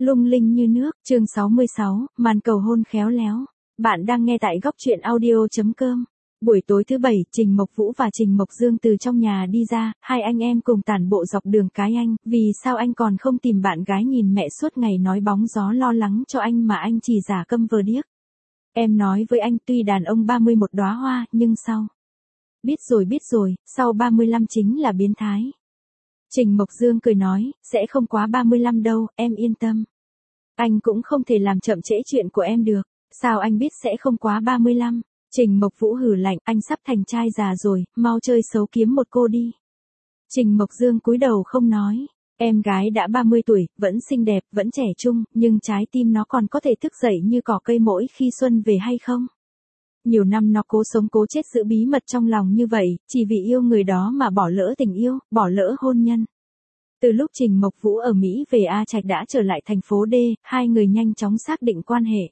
Lung linh như nước, chương 66, màn cầu hôn khéo léo. Bạn đang nghe tại góc truyện audio.com. Buổi tối thứ Bảy, Trình Mộc Vũ và Trình Mộc Dương từ trong nhà đi ra, hai anh em cùng tản bộ dọc đường cái anh, vì sao anh còn không tìm bạn gái nhìn mẹ suốt ngày nói bóng gió lo lắng cho anh mà anh chỉ giả câm vờ điếc. Em nói với anh tuy đàn ông 31 đóa hoa, nhưng sau. Biết rồi, sau 35 chính là biến thái. Trình Mộc Dương cười nói, sẽ không quá 35 đâu, em yên tâm. Anh cũng không thể làm chậm trễ chuyện của em được, sao anh biết sẽ không quá 35? Trình Mộc Vũ hừ lạnh, anh sắp thành trai già rồi, mau chơi xấu kiếm một cô đi. Trình Mộc Dương cúi đầu không nói, em gái đã 30 tuổi, vẫn xinh đẹp, vẫn trẻ trung, nhưng trái tim nó còn có thể thức dậy như cỏ cây mỗi khi xuân về hay không? Nhiều năm nó cố sống cố chết giữ bí mật trong lòng như vậy, chỉ vì yêu người đó mà bỏ lỡ tình yêu, bỏ lỡ hôn nhân. Từ lúc Trình Mộc Vũ ở Mỹ về A Trạch đã trở lại thành phố D, hai người nhanh chóng xác định quan hệ.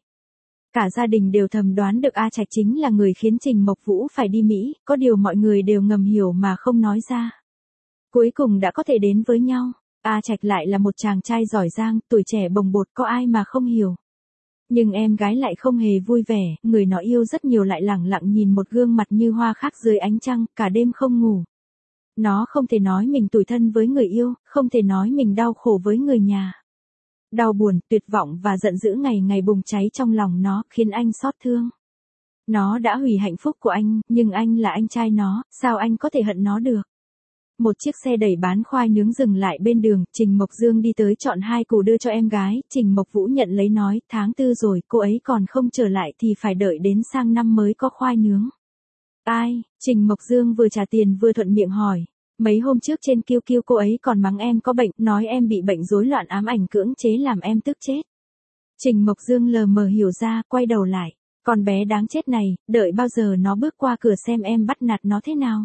Cả gia đình đều thầm đoán được A Trạch chính là người khiến Trình Mộc Vũ phải đi Mỹ, có điều mọi người đều ngầm hiểu mà không nói ra. Cuối cùng đã có thể đến với nhau, A Trạch lại là một chàng trai giỏi giang, tuổi trẻ bồng bột có ai mà không hiểu. Nhưng em gái lại không hề vui vẻ, người nó yêu rất nhiều lại lẳng lặng nhìn một gương mặt như hoa khác dưới ánh trăng, cả đêm không ngủ. Nó không thể nói mình tủi thân với người yêu, không thể nói mình đau khổ với người nhà. Đau buồn, tuyệt vọng và giận dữ ngày ngày bùng cháy trong lòng nó, khiến anh xót thương. Nó đã hủy hạnh phúc của anh, nhưng anh là anh trai nó, sao anh có thể hận nó được? Một chiếc xe đẩy bán khoai nướng dừng lại bên đường, Trình Mộc Dương đi tới chọn 2 củ đưa cho em gái, Trình Mộc Vũ nhận lấy nói, tháng 4 rồi, cô ấy còn không trở lại thì phải đợi đến sang năm mới có khoai nướng. Ai? Trình Mộc Dương vừa trả tiền vừa thuận miệng hỏi. Mấy hôm trước trên QQ cô ấy còn mắng em có bệnh, nói em bị bệnh rối loạn ám ảnh cưỡng chế làm em tức chết. Trình Mộc Dương lờ mờ hiểu ra, quay đầu lại. Con bé đáng chết này, đợi bao giờ nó bước qua cửa xem em bắt nạt nó thế nào.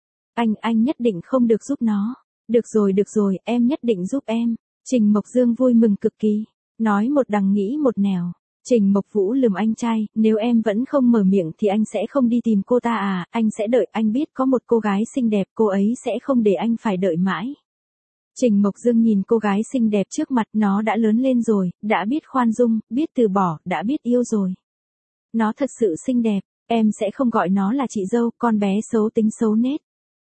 Anh nhất định không được giúp nó. Được rồi, em nhất định giúp em. Trình Mộc Dương vui mừng cực kỳ. Nói một đằng nghĩ một nẻo. Trình Mộc Vũ lườm anh trai, nếu em vẫn không mở miệng thì anh sẽ không đi tìm cô ta à, anh sẽ đợi, anh biết có một cô gái xinh đẹp, cô ấy sẽ không để anh phải đợi mãi. Trình Mộc Dương nhìn cô gái xinh đẹp trước mặt, nó đã lớn lên rồi, đã biết khoan dung, biết từ bỏ, đã biết yêu rồi. Nó thật sự xinh đẹp, em sẽ không gọi nó là chị dâu, con bé xấu tính xấu nết.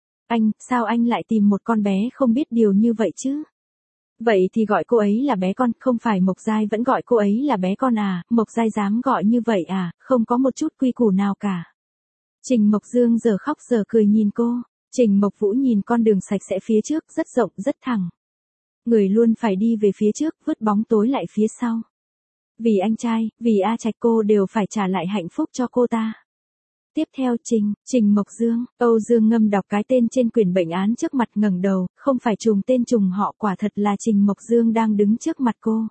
Sao anh lại tìm một con bé không biết điều như vậy chứ? Vậy thì gọi cô ấy là bé con, không phải Mộc Giai vẫn gọi cô ấy là bé con à, Mộc Giai dám gọi như vậy à, không có một chút quy củ nào cả. Trình Mộc Dương giờ khóc giờ cười nhìn cô, Trình Mộc Vũ nhìn con đường sạch sẽ phía trước, rất rộng, rất thẳng. Người luôn phải đi về phía trước, vứt bóng tối lại phía sau. Vì anh trai, vì A Trạch cô đều phải trả lại hạnh phúc cho cô ta. Tiếp theo Trình Mộc Dương, Âu Dương Ngâm đọc cái tên trên quyển bệnh án trước mặt ngẩng đầu, không phải trùng tên trùng họ, quả thật là Trình Mộc Dương đang đứng trước mặt cô.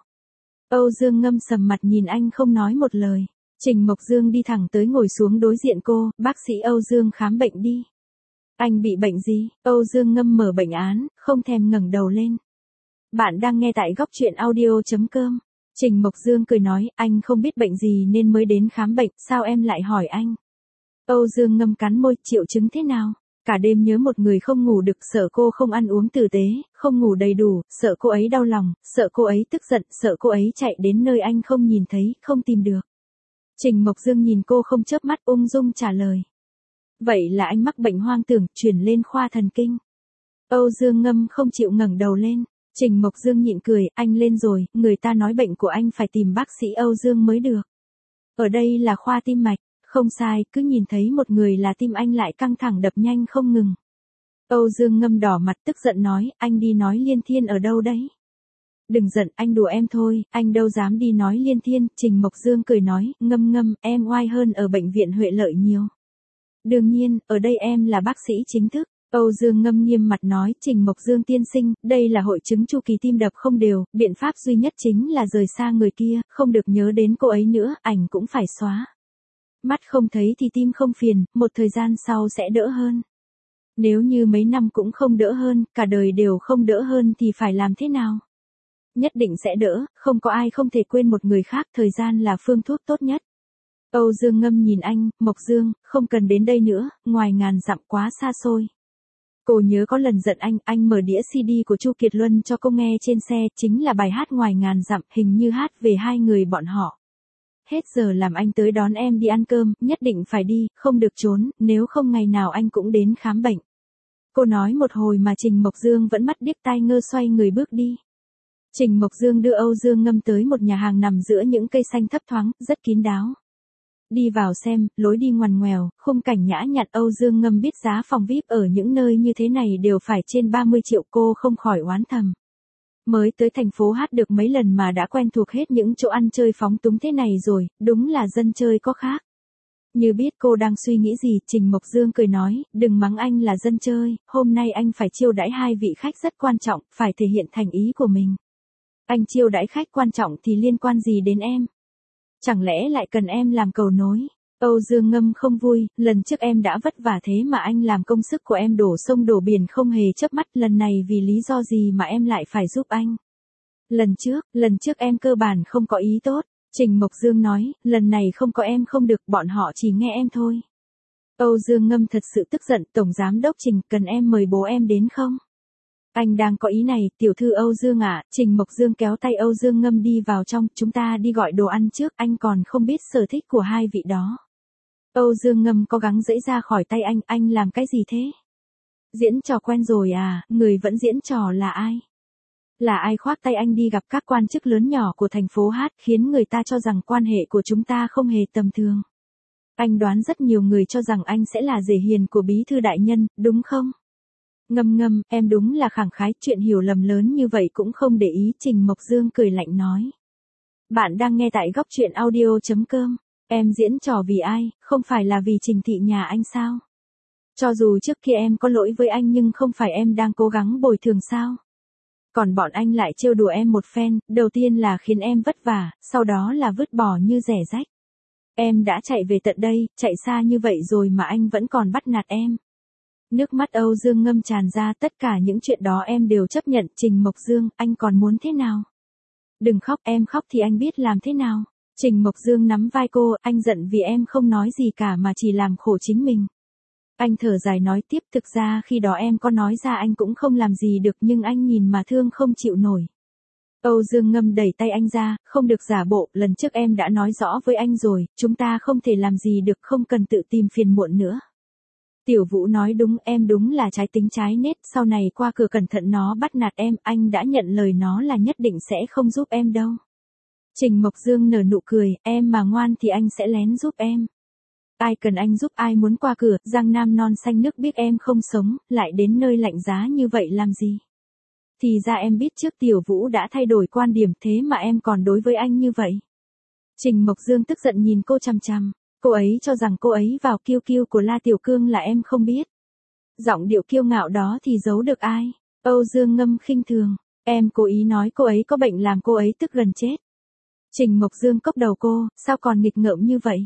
Âu Dương Ngâm sầm mặt nhìn anh không nói một lời. Trình Mộc Dương đi thẳng tới ngồi xuống đối diện cô, bác sĩ Âu Dương khám bệnh đi. Anh bị bệnh gì? Âu Dương Ngâm mở bệnh án, không thèm ngẩng đầu lên. Bạn đang nghe tại góc truyện audio.com. Trình Mộc Dương cười nói, anh không biết bệnh gì nên mới đến khám bệnh, sao em lại hỏi anh? Âu Dương Ngâm cắn môi, triệu chứng thế nào? Cả đêm nhớ một người không ngủ được, sợ cô không ăn uống tử tế, không ngủ đầy đủ, sợ cô ấy đau lòng, sợ cô ấy tức giận, sợ cô ấy chạy đến nơi anh không nhìn thấy, không tìm được. Trình Mộc Dương nhìn cô không chớp mắt, ung dung trả lời. Vậy là anh mắc bệnh hoang tưởng, chuyển lên khoa thần kinh. Âu Dương Ngâm không chịu ngẩng đầu lên. Trình Mộc Dương nhịn cười, anh lên rồi, người ta nói bệnh của anh phải tìm bác sĩ Âu Dương mới được. Ở đây là khoa tim mạch. Không sai, cứ nhìn thấy một người là tim anh lại căng thẳng đập nhanh không ngừng. Âu Dương Ngâm đỏ mặt tức giận nói, anh đi nói Liên Thiên ở đâu đấy? Đừng giận, anh đùa em thôi, anh đâu dám đi nói Liên Thiên. Trình Mộc Dương cười nói, Ngâm, em oai hơn ở bệnh viện Huệ Lợi nhiều. Đương nhiên, ở đây em là bác sĩ chính thức. Âu Dương Ngâm nghiêm mặt nói, Trình Mộc Dương tiên sinh, đây là hội chứng chu kỳ tim đập không đều, biện pháp duy nhất chính là rời xa người kia, không được nhớ đến cô ấy nữa, ảnh cũng phải xóa. Mắt không thấy thì tim không phiền, một thời gian sau sẽ đỡ hơn. Nếu như mấy năm cũng không đỡ hơn, cả đời đều không đỡ hơn thì phải làm thế nào? Nhất định sẽ đỡ, không có ai không thể quên một người khác, thời gian là phương thuốc tốt nhất. Âu Dương Ngâm nhìn anh, Mộc Dương, không cần đến đây nữa, ngoài ngàn dặm quá xa xôi. Cô nhớ có lần giận anh mở đĩa CD của Chu Kiệt Luân cho cô nghe trên xe, chính là bài hát Ngoài Ngàn Dặm, hình như hát về hai người bọn họ. Hết giờ làm anh tới đón em đi ăn cơm, nhất định phải đi, không được trốn, nếu không ngày nào anh cũng đến khám bệnh. Cô nói một hồi mà Trình Mộc Dương vẫn mắt điếc tai ngơ xoay người bước đi. Trình Mộc Dương đưa Âu Dương Ngâm tới một nhà hàng nằm giữa những cây xanh thấp thoáng, rất kín đáo. Đi vào xem, lối đi ngoằn ngoèo, khung cảnh nhã nhặn. Âu Dương Ngâm biết giá phòng VIP ở những nơi như thế này đều phải trên 30 triệu, cô không khỏi oán thầm. Mới tới thành phố hát được mấy lần mà đã quen thuộc hết những chỗ ăn chơi phóng túng thế này rồi, đúng là dân chơi có khác. Như biết cô đang suy nghĩ gì, Trình Mộc Dương cười nói, đừng mắng anh là dân chơi, hôm nay anh phải chiêu đãi hai vị khách rất quan trọng, phải thể hiện thành ý của mình. Anh chiêu đãi khách quan trọng thì liên quan gì đến em? Chẳng lẽ lại cần em làm cầu nối? Âu Dương Ngâm không vui, lần trước em đã vất vả thế mà anh làm công sức của em đổ sông đổ biển không hề chớp mắt, lần này vì lý do gì mà em lại phải giúp anh? Lần trước em cơ bản không có ý tốt. Trình Mộc Dương nói, lần này không có em không được, bọn họ chỉ nghe em thôi. Âu Dương Ngâm thật sự tức giận, Tổng Giám đốc Trình, cần em mời bố em đến không? Anh đang có ý này, tiểu thư Âu Dương ạ. Trình Mộc Dương kéo tay Âu Dương Ngâm đi vào trong, chúng ta đi gọi đồ ăn trước, anh còn không biết sở thích của hai vị đó. Âu Dương Ngâm cố gắng giãy ra khỏi tay anh làm cái gì thế? Diễn trò quen rồi à, người vẫn diễn trò là ai? Là ai khoác tay anh đi gặp các quan chức lớn nhỏ của thành phố hát, khiến người ta cho rằng quan hệ của chúng ta không hề tầm thường. Anh đoán rất nhiều người cho rằng anh sẽ là rể hiền của bí thư đại nhân, đúng không? Ngâm, em đúng là khẳng khái, chuyện hiểu lầm lớn như vậy cũng không để ý. Trình Mộc Dương cười lạnh nói. Bạn đang nghe tại góc truyện audio.com. Em diễn trò vì ai, không phải là vì Trình thị nhà anh sao? Cho dù trước kia em có lỗi với anh nhưng không phải em đang cố gắng bồi thường sao? Còn bọn anh lại trêu đùa em một phen, đầu tiên là khiến em vất vả, sau đó là vứt bỏ như rẻ rách. Em đã chạy về tận đây, chạy xa như vậy rồi mà anh vẫn còn bắt nạt em. Nước mắt Âu Dương Ngâm tràn ra, tất cả những chuyện đó em đều chấp nhận. Trình Mộc Dương, anh còn muốn thế nào? Đừng khóc, em khóc thì anh biết làm thế nào. Trình Mộc Dương nắm vai cô, anh giận vì em không nói gì cả mà chỉ làm khổ chính mình. Anh thở dài nói tiếp, thực ra khi đó em có nói ra anh cũng không làm gì được nhưng anh nhìn mà thương không chịu nổi. Âu Dương Ngâm đẩy tay anh ra, không được giả bộ, lần trước em đã nói rõ với anh rồi, chúng ta không thể làm gì được, không cần tự tìm phiền muộn nữa. Tiểu Vũ nói đúng, em đúng là trái tính trái nết, sau này qua cửa cẩn thận nó bắt nạt em, anh đã nhận lời nó là nhất định sẽ không giúp em đâu. Trình Mộc Dương nở nụ cười, em mà ngoan thì anh sẽ lén giúp em. Ai cần anh giúp, ai muốn qua cửa, Giang Nam non xanh nước biếc em không sống, lại đến nơi lạnh giá như vậy làm gì? Thì ra em biết trước Tiểu Vũ đã thay đổi quan điểm, thế mà em còn đối với anh như vậy. Trình Mộc Dương tức giận nhìn cô chằm chằm, cô ấy cho rằng cô ấy vào kiêu kiêu của La Tiểu Cương là em không biết. Giọng điệu kiêu ngạo đó thì giấu được ai? Âu Dương Ngâm khinh thường, em cố ý nói cô ấy có bệnh làm cô ấy tức gần chết. Trình Mộc Dương cốc đầu cô, sao còn nghịch ngợm như vậy?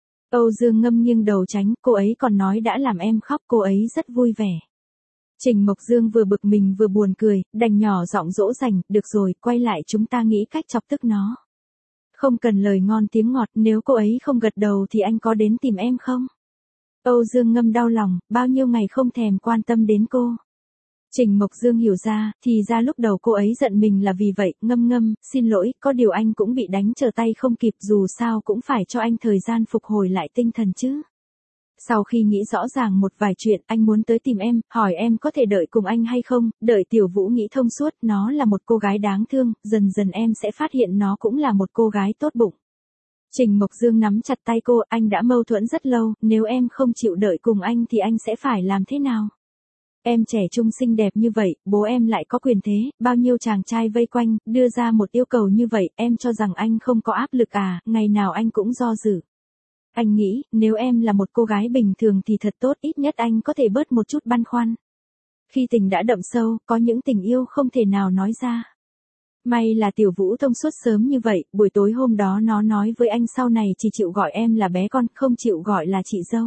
Âu Dương Ngâm nghiêng đầu tránh, cô ấy còn nói đã làm em khóc, cô ấy rất vui vẻ. Trình Mộc Dương vừa bực mình vừa buồn cười, đành nhỏ giọng dỗ dành, được rồi, quay lại chúng ta nghĩ cách chọc tức nó. Không cần lời ngon tiếng ngọt, nếu cô ấy không gật đầu thì anh có đến tìm em không? Âu Dương Ngâm đau lòng, bao nhiêu ngày không thèm quan tâm đến cô. Trình Mộc Dương hiểu ra, thì ra lúc đầu cô ấy giận mình là vì vậy. Ngâm, xin lỗi, có điều anh cũng bị đánh trở tay không kịp, dù sao cũng phải cho anh thời gian phục hồi lại tinh thần chứ. Sau khi nghĩ rõ ràng một vài chuyện, anh muốn tới tìm em, hỏi em có thể đợi cùng anh hay không, đợi Tiểu Vũ nghĩ thông suốt, nó là một cô gái đáng thương, dần dần em sẽ phát hiện nó cũng là một cô gái tốt bụng. Trình Mộc Dương nắm chặt tay cô, anh đã mâu thuẫn rất lâu, nếu em không chịu đợi cùng anh thì anh sẽ phải làm thế nào? Em trẻ trung xinh đẹp như vậy, bố em lại có quyền thế, bao nhiêu chàng trai vây quanh, đưa ra một yêu cầu như vậy, em cho rằng anh không có áp lực à, ngày nào anh cũng do dự. Anh nghĩ, nếu em là một cô gái bình thường thì thật tốt, ít nhất anh có thể bớt một chút băn khoăn. Khi tình đã đậm sâu, có những tình yêu không thể nào nói ra. May là Tiểu Vũ thông suốt sớm như vậy, buổi tối hôm đó nó nói với anh sau này chỉ chịu gọi em là bé con, không chịu gọi là chị dâu.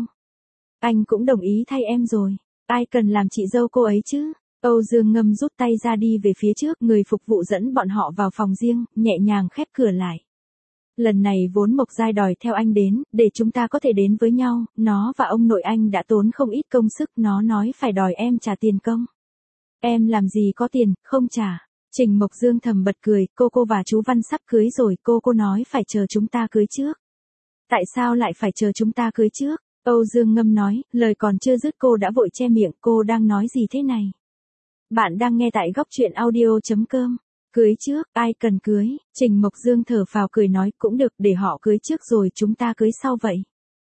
Anh cũng đồng ý thay em rồi. Ai cần làm chị dâu cô ấy chứ? Âu Dương Ngâm rút tay ra đi về phía trước, người phục vụ dẫn bọn họ vào phòng riêng, nhẹ nhàng khép cửa lại. Lần này vốn Mộc Giai đòi theo anh đến, để chúng ta có thể đến với nhau, nó và ông nội anh đã tốn không ít công sức, nó nói phải đòi em trả tiền công. Em làm gì có tiền, không trả. Trình Mộc Dương thầm bật cười, cô và chú Văn sắp cưới rồi, cô nói phải chờ chúng ta cưới trước. Tại sao lại phải chờ chúng ta cưới trước? Âu Dương Ngâm nói, lời còn chưa dứt cô đã vội che miệng, cô đang nói gì thế này? Bạn đang nghe tại góc truyện audio.com. Cưới trước, ai cần cưới? Trình Mộc Dương thở phào cười nói, cũng được, để họ cưới trước rồi chúng ta cưới sau vậy.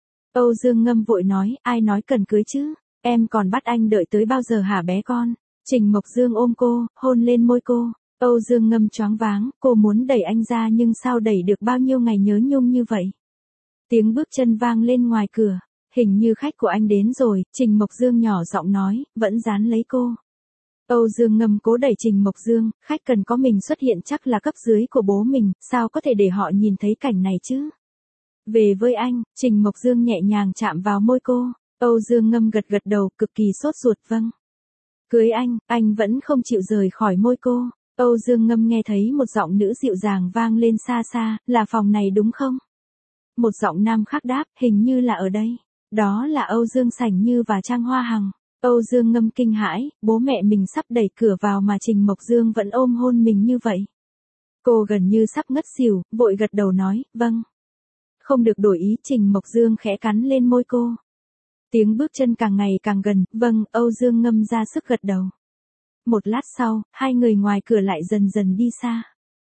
Âu Dương Ngâm vội nói, ai nói cần cưới chứ? Em còn bắt anh đợi tới bao giờ hả bé con? Trình Mộc Dương ôm cô, hôn lên môi cô. Âu Dương Ngâm choáng váng, cô muốn đẩy anh ra nhưng sao đẩy được bao nhiêu ngày nhớ nhung như vậy? Tiếng bước chân vang lên ngoài cửa, hình như khách của anh đến rồi, Trình Mộc Dương nhỏ giọng nói, vẫn dán lấy cô. Âu Dương Ngâm cố đẩy Trình Mộc Dương, khách cần có mình xuất hiện chắc là cấp dưới của bố mình, sao có thể để họ nhìn thấy cảnh này chứ? Về với anh, Trình Mộc Dương nhẹ nhàng chạm vào môi cô, Âu Dương Ngâm gật gật đầu, cực kỳ sốt ruột vâng. Cưới anh vẫn không chịu rời khỏi môi cô. Âu Dương Ngâm nghe thấy một giọng nữ dịu dàng vang lên xa xa, là phòng này đúng không? Một giọng nam khác đáp, hình như là ở đây. Đó là Âu Dương Sảnh Như và Trang Hoa Hằng. Âu Dương Ngâm kinh hãi, bố mẹ mình sắp đẩy cửa vào mà Trình Mộc Dương vẫn ôm hôn mình như vậy. Cô gần như sắp ngất xỉu, vội gật đầu nói, vâng. Không được đổi ý, Trình Mộc Dương khẽ cắn lên môi cô. Tiếng bước chân càng ngày càng gần, vâng, Âu Dương Ngâm ra sức gật đầu. Một lát sau, hai người ngoài cửa lại dần dần đi xa.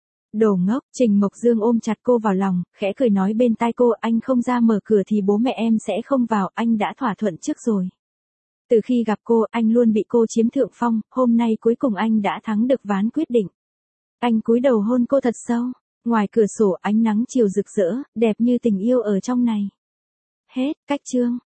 Đồ ngốc, Trình Mộc Dương ôm chặt cô vào lòng, khẽ cười nói bên tai cô, anh không ra mở cửa thì bố mẹ em sẽ không vào, anh đã thỏa thuận trước rồi. Từ khi gặp cô, anh luôn bị cô chiếm thượng phong, hôm nay cuối cùng anh đã thắng được ván quyết định. Anh cúi đầu hôn cô thật sâu, ngoài cửa sổ ánh nắng chiều rực rỡ, đẹp như tình yêu ở trong này. Hết, cách chương.